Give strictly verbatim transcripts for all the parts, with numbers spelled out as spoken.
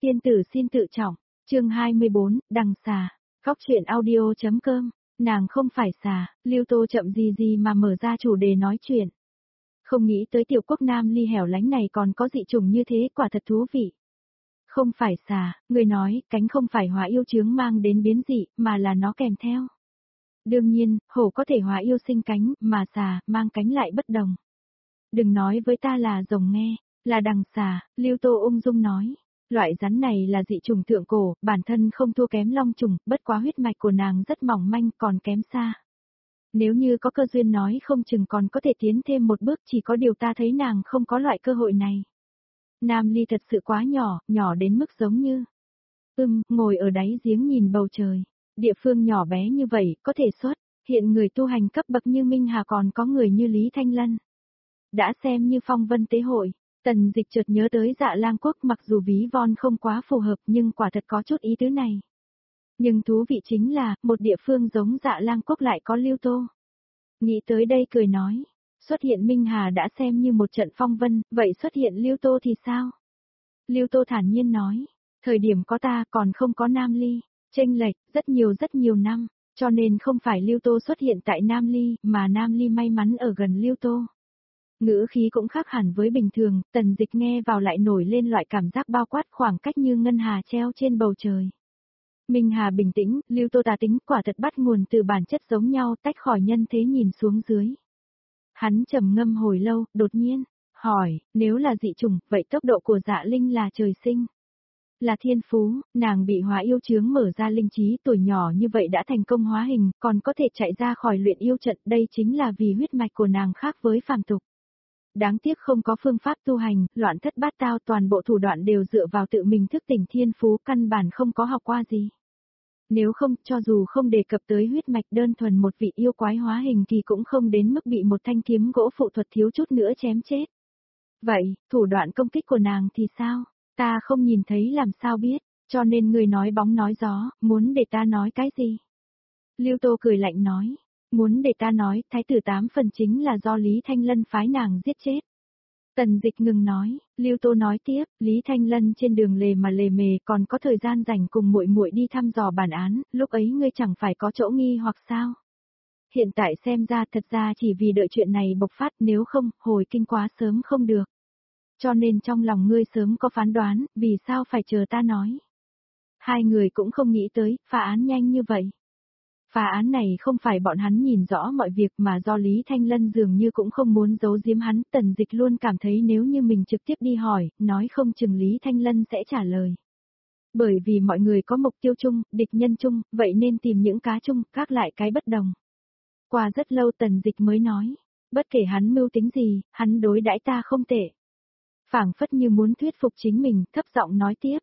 Tiên tử xin tự trọng, chương hai mươi bốn, đằng xà, góc truyện audio.com, nàng không phải xà, Lưu Tô chậm gì gì mà mở ra chủ đề nói chuyện. Không nghĩ tới tiểu quốc Nam Ly hẻo lánh này còn có dị trùng như thế, quả thật thú vị. Không phải xà, người nói, cánh không phải hóa yêu chướng mang đến biến dị, mà là nó kèm theo. Đương nhiên, hổ có thể hóa yêu sinh cánh, mà xà, mang cánh lại bất đồng. Đừng nói với ta là rồng nghe, là đằng xà, Lưu Tô ung dung nói. Loại rắn này là dị trùng thượng cổ, bản thân không thua kém long trùng, bất quá huyết mạch của nàng rất mỏng manh, còn kém xa. Nếu như có cơ duyên nói không chừng còn có thể tiến thêm một bước, chỉ có điều ta thấy nàng không có loại cơ hội này. Nam Ly thật sự quá nhỏ, nhỏ đến mức giống như... Ừm, ngồi ở đáy giếng nhìn bầu trời. Địa phương nhỏ bé như vậy, có thể xuất, hiện người tu hành cấp bậc như Minh Hà còn có người như Lý Thanh Lân. Đã xem như phong vân tế hội, Tần Dịch chợt nhớ tới Dạ Lang Quốc, mặc dù ví von không quá phù hợp nhưng quả thật có chút ý tứ này. Nhưng thú vị chính là, một địa phương giống Dạ Lang Quốc lại có Lưu Tô. Nghĩ tới đây cười nói, xuất hiện Minh Hà đã xem như một trận phong vân, vậy xuất hiện Lưu Tô thì sao? Lưu Tô thản nhiên nói, thời điểm có ta còn không có Nam Ly, chênh lệch rất nhiều rất nhiều năm, cho nên không phải Lưu Tô xuất hiện tại Nam Ly, mà Nam Ly may mắn ở gần Lưu Tô. Ngữ khí cũng khác hẳn với bình thường, Tần Dịch nghe vào lại nổi lên loại cảm giác bao quát khoảng cách như ngân hà treo trên bầu trời. Minh Hà bình tĩnh, Lưu Tô tà tính, quả thật bắt nguồn từ bản chất giống nhau, tách khỏi nhân thế nhìn xuống dưới. Hắn trầm ngâm hồi lâu, đột nhiên hỏi, nếu là dị trùng, vậy tốc độ của Dạ Linh là trời sinh, là thiên phú, nàng bị hóa yêu chướng mở ra linh trí, tuổi nhỏ như vậy đã thành công hóa hình, còn có thể chạy ra khỏi luyện yêu trận, đây chính là vì huyết mạch của nàng khác với phàm tục. Đáng tiếc không có phương pháp tu hành, loạn thất bát tao, toàn bộ thủ đoạn đều dựa vào tự mình thức tỉnh thiên phú, căn bản không có học qua gì. Nếu không, cho dù không đề cập tới huyết mạch, đơn thuần một vị yêu quái hóa hình thì cũng không đến mức bị một thanh kiếm gỗ phụ thuật thiếu chút nữa chém chết. Vậy, thủ đoạn công kích của nàng thì sao? Ta không nhìn thấy làm sao biết, cho nên người nói bóng nói gió, muốn để ta nói cái gì? Lưu Tô cười lạnh nói. Muốn để ta nói, thái tử tám phần chính là do Lý Thanh Lân phái nàng giết chết. Tần Dịch ngừng nói, Lưu Tô nói tiếp, Lý Thanh Lân trên đường lề mà lề mề còn có thời gian rảnh cùng muội muội đi thăm dò bản án, lúc ấy ngươi chẳng phải có chỗ nghi hoặc sao? Hiện tại xem ra thật ra chỉ vì đợi chuyện này bộc phát, nếu không, hồi kinh quá sớm không được. Cho nên trong lòng ngươi sớm có phán đoán, vì sao phải chờ ta nói? Hai người cũng không nghĩ tới, phá án nhanh như vậy. Phá án này không phải bọn hắn nhìn rõ mọi việc mà do Lý Thanh Lân dường như cũng không muốn giấu giếm hắn, Tần Dịch luôn cảm thấy nếu như mình trực tiếp đi hỏi, nói không chừng Lý Thanh Lân sẽ trả lời. Bởi vì mọi người có mục tiêu chung, địch nhân chung, vậy nên tìm những cá chung, các lại cái bất đồng. Qua rất lâu Tần Dịch mới nói, bất kể hắn mưu tính gì, hắn đối đãi ta không tệ. Phảng phất như muốn thuyết phục chính mình, thấp giọng nói tiếp.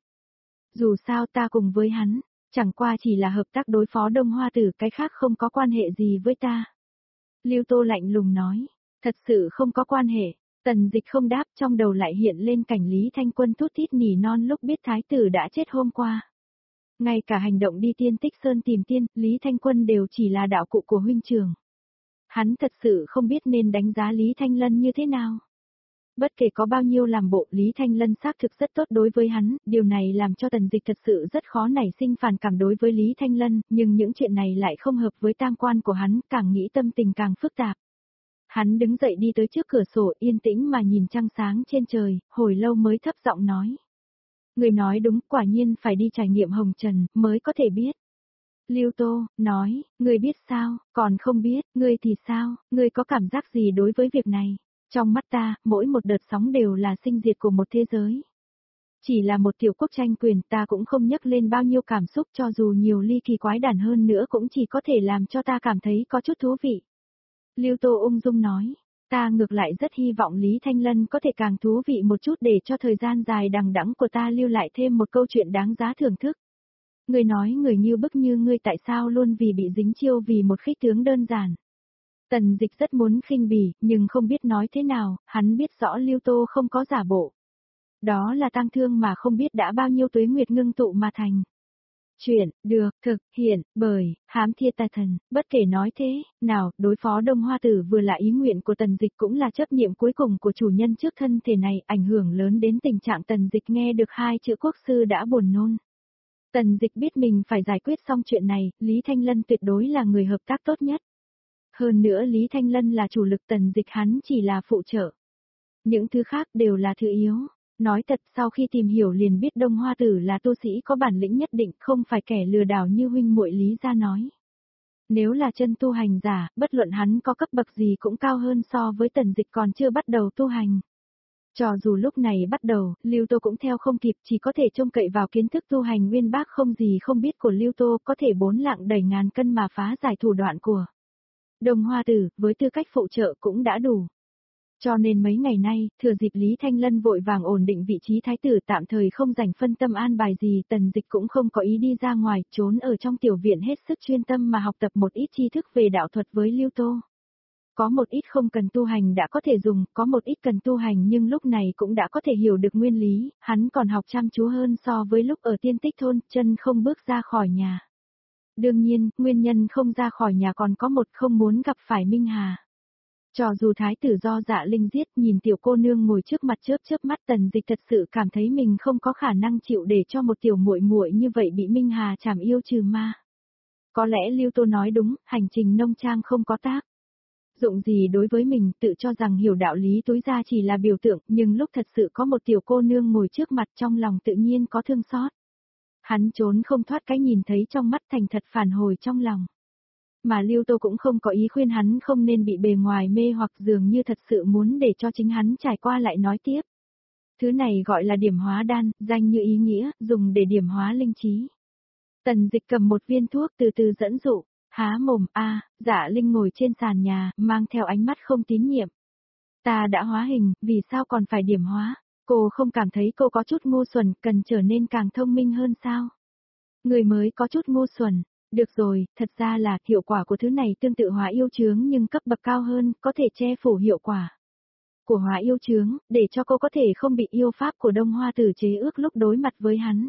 Dù sao ta cùng với hắn, chẳng qua chỉ là hợp tác đối phó Đông Hoa Tử, cái khác không có quan hệ gì với ta. Lưu Tô lạnh lùng nói, thật sự không có quan hệ. Tần Dịch không đáp, trong đầu lại hiện lên cảnh Lý Thanh Quân thút thít nỉ non lúc biết thái tử đã chết hôm qua. Ngay cả hành động đi Tiên Tích Sơn tìm tiên, Lý Thanh Quân đều chỉ là đạo cụ của huynh trưởng. Hắn thật sự không biết nên đánh giá Lý Thanh Lân như thế nào. Bất kể có bao nhiêu làm bộ, Lý Thanh Lân xác thực rất tốt đối với hắn, điều này làm cho Tần Dịch thật sự rất khó nảy sinh phản cảm đối với Lý Thanh Lân, nhưng những chuyện này lại không hợp với tam quan của hắn, càng nghĩ tâm tình càng phức tạp. Hắn đứng dậy đi tới trước cửa sổ, yên tĩnh mà nhìn trăng sáng trên trời, hồi lâu mới thấp giọng nói. Người nói đúng, quả nhiên phải đi trải nghiệm hồng trần, mới có thể biết. Lưu Tô, nói, người biết sao, còn không biết, ngươi thì sao, ngươi có cảm giác gì đối với việc này? Trong mắt ta, mỗi một đợt sóng đều là sinh diệt của một thế giới. Chỉ là một tiểu quốc tranh quyền, ta cũng không nhắc lên bao nhiêu cảm xúc, cho dù nhiều ly kỳ quái đản hơn nữa cũng chỉ có thể làm cho ta cảm thấy có chút thú vị. Lưu Tô ung dung nói, ta ngược lại rất hy vọng Lý Thanh Lân có thể càng thú vị một chút để cho thời gian dài đằng đẵng của ta lưu lại thêm một câu chuyện đáng giá thưởng thức. Người nói người như bức như ngươi tại sao luôn vì bị dính chiêu vì một khích tướng đơn giản. Tần Dịch rất muốn khinh bỉ, nhưng không biết nói thế nào, hắn biết rõ Lưu Tô không có giả bộ. Đó là tang thương mà không biết đã bao nhiêu tuế nguyệt ngưng tụ mà thành. Chuyện, được, thực, hiện, bởi, hám thiên tài thần, bất kể nói thế, nào, đối phó Đông Hoa Tử vừa là ý nguyện của Tần Dịch cũng là chấp niệm cuối cùng của chủ nhân trước thân thể này, ảnh hưởng lớn đến tình trạng Tần Dịch nghe được hai chữ quốc sư đã buồn nôn. Tần Dịch biết mình phải giải quyết xong chuyện này, Lý Thanh Lân tuyệt đối là người hợp tác tốt nhất. Hơn nữa Lý Thanh Lân là chủ lực, Tần Dịch hắn chỉ là phụ trợ. Những thứ khác đều là thứ yếu. Nói thật, sau khi tìm hiểu liền biết Đông Hoa Tử là tu sĩ có bản lĩnh nhất định, không phải kẻ lừa đảo như huynh muội Lý gia nói. Nếu là chân tu hành giả, bất luận hắn có cấp bậc gì cũng cao hơn so với Tần Dịch còn chưa bắt đầu tu hành. Cho dù lúc này bắt đầu, Lưu Tô cũng theo không kịp, chỉ có thể trông cậy vào kiến thức tu hành uyên bác không gì không biết của Lưu Tô, có thể bốn lạng đẩy ngàn cân mà phá giải thủ đoạn của Đông Hoa Tử, với tư cách phụ trợ cũng đã đủ. Cho nên mấy ngày nay, thừa dịp Lý Thanh Lân vội vàng ổn định vị trí thái tử, tạm thời không dành phân tâm an bài gì, Tần Dịch cũng không có ý đi ra ngoài, trốn ở trong tiểu viện hết sức chuyên tâm mà học tập một ít tri thức về đạo thuật với Lưu Tô. Có một ít không cần tu hành đã có thể dùng, có một ít cần tu hành nhưng lúc này cũng đã có thể hiểu được nguyên lý, hắn còn học chăm chú hơn so với lúc ở Tiên Tích thôn, chân không bước ra khỏi nhà. Đương nhiên, nguyên nhân không ra khỏi nhà còn có một, không muốn gặp phải Minh Hà. Cho dù thái tử do Dạ Linh giết, nhìn tiểu cô nương ngồi trước mặt chớp chớp mắt, Tần Dịch thật sự cảm thấy mình không có khả năng chịu để cho một tiểu muội muội như vậy bị Minh Hà trảm yêu trừ ma. Có lẽ Lưu Tô nói đúng, hành trình nông trang không có tác dụng gì đối với mình, tự cho rằng hiểu đạo lý túi ra chỉ là biểu tượng, nhưng lúc thật sự có một tiểu cô nương ngồi trước mặt trong lòng tự nhiên có thương xót. Hắn trốn không thoát cái nhìn thấy trong mắt thành thật phản hồi trong lòng. Mà Lưu Tô cũng không có ý khuyên hắn không nên bị bề ngoài mê hoặc, dường như thật sự muốn để cho chính hắn trải qua lại nói tiếp. Thứ này gọi là điểm hóa đan, danh như ý nghĩa, dùng để điểm hóa linh trí. Tần Dịch cầm một viên thuốc từ từ dẫn dụ, há mồm, a, Dạ Linh ngồi trên sàn nhà, mang theo ánh mắt không tín nhiệm. Ta đã hóa hình, vì sao còn phải điểm hóa? Cô không cảm thấy cô có chút ngu xuẩn, cần trở nên càng thông minh hơn sao? Người mới có chút ngu xuẩn. Được rồi, thật ra là hiệu quả của thứ này tương tự hóa yêu chướng nhưng cấp bậc cao hơn, có thể che phủ hiệu quả của hóa yêu chướng, để cho cô có thể không bị yêu pháp của Đông Hoa Tử chế ước lúc đối mặt với hắn.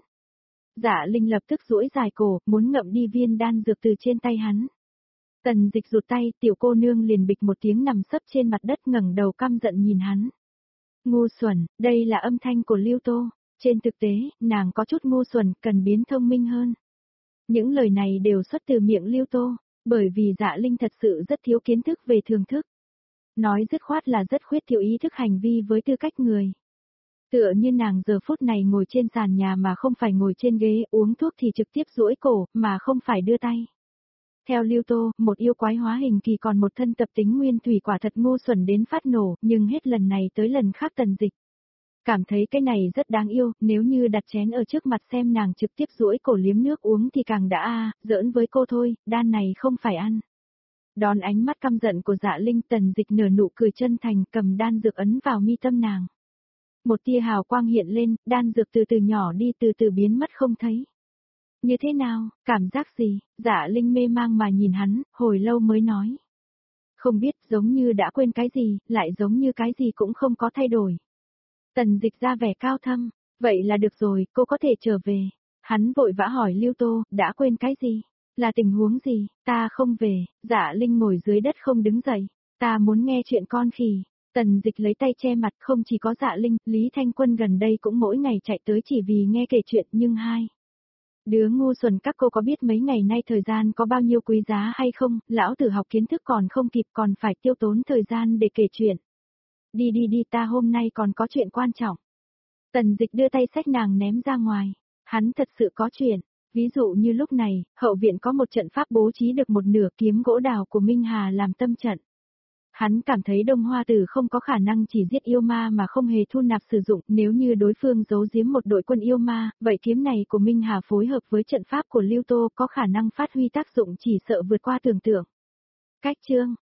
Dạ Linh lập tức duỗi dài cổ, muốn ngậm đi viên đan dược từ trên tay hắn. Tần Dịch rụt tay, tiểu cô nương liền bịch một tiếng nằm sấp trên mặt đất, ngẩng đầu căm giận nhìn hắn. Ngu xuẩn, đây là âm thanh của Lưu Tô. Trên thực tế, nàng có chút ngu xuẩn, cần biến thông minh hơn. Những lời này đều xuất từ miệng Lưu Tô, bởi vì Dạ Linh thật sự rất thiếu kiến thức về thường thức. Nói dứt khoát là rất khuyết thiếu ý thức hành vi với tư cách người. Tựa như nàng giờ phút này ngồi trên sàn nhà mà không phải ngồi trên ghế, uống thuốc thì trực tiếp duỗi cổ, mà không phải đưa tay. Theo Lưu Tô, một yêu quái hóa hình kỳ còn một thân tập tính nguyên thủy quả thật ngu xuẩn đến phát nổ, nhưng hết lần này tới lần khác Tần Dịch cảm thấy cái này rất đáng yêu, nếu như đặt chén ở trước mặt xem nàng trực tiếp duỗi cổ liếm nước uống thì càng đã a, à, giỡn với cô thôi, đan này không phải ăn. Đón ánh mắt căm giận của Dạ Linh, Tần Dịch nở nụ cười chân thành, cầm đan dược ấn vào mi tâm nàng. Một tia hào quang hiện lên, đan dược từ từ nhỏ đi từ từ biến mất không thấy. Như thế nào, cảm giác gì? Dạ Linh mê mang mà nhìn hắn, hồi lâu mới nói. Không biết, giống như đã quên cái gì, lại giống như cái gì cũng không có thay đổi. Tần Dịch ra vẻ cao thâm, vậy là được rồi, cô có thể trở về. Hắn vội vã hỏi Lưu Tô, đã quên cái gì? Là tình huống gì? Ta không về. Dạ Linh ngồi dưới đất không đứng dậy. Ta muốn nghe chuyện con khỉ. Tần Dịch lấy tay che mặt, không chỉ có Dạ Linh, Lý Thanh Quân gần đây cũng mỗi ngày chạy tới chỉ vì nghe kể chuyện, nhưng hai đứa ngu xuẩn các cô có biết mấy ngày nay thời gian có bao nhiêu quý giá hay không? Lão tử học kiến thức còn không kịp, còn phải tiêu tốn thời gian để kể chuyện. Đi đi đi, ta hôm nay còn có chuyện quan trọng. Tần Dịch đưa tay xách nàng ném ra ngoài. Hắn thật sự có chuyện. Ví dụ như lúc này, hậu viện có một trận pháp bố trí được một nửa, kiếm gỗ đào của Minh Hà làm tâm trận. Hắn cảm thấy Đông Hoa Tử không có khả năng chỉ giết yêu ma mà không hề thu nạp sử dụng, nếu như đối phương giấu giếm một đội quân yêu ma, vậy kiếm này của Minh Hà phối hợp với trận pháp của Lưu Tô có khả năng phát huy tác dụng chỉ sợ vượt qua tưởng tượng. Cách chương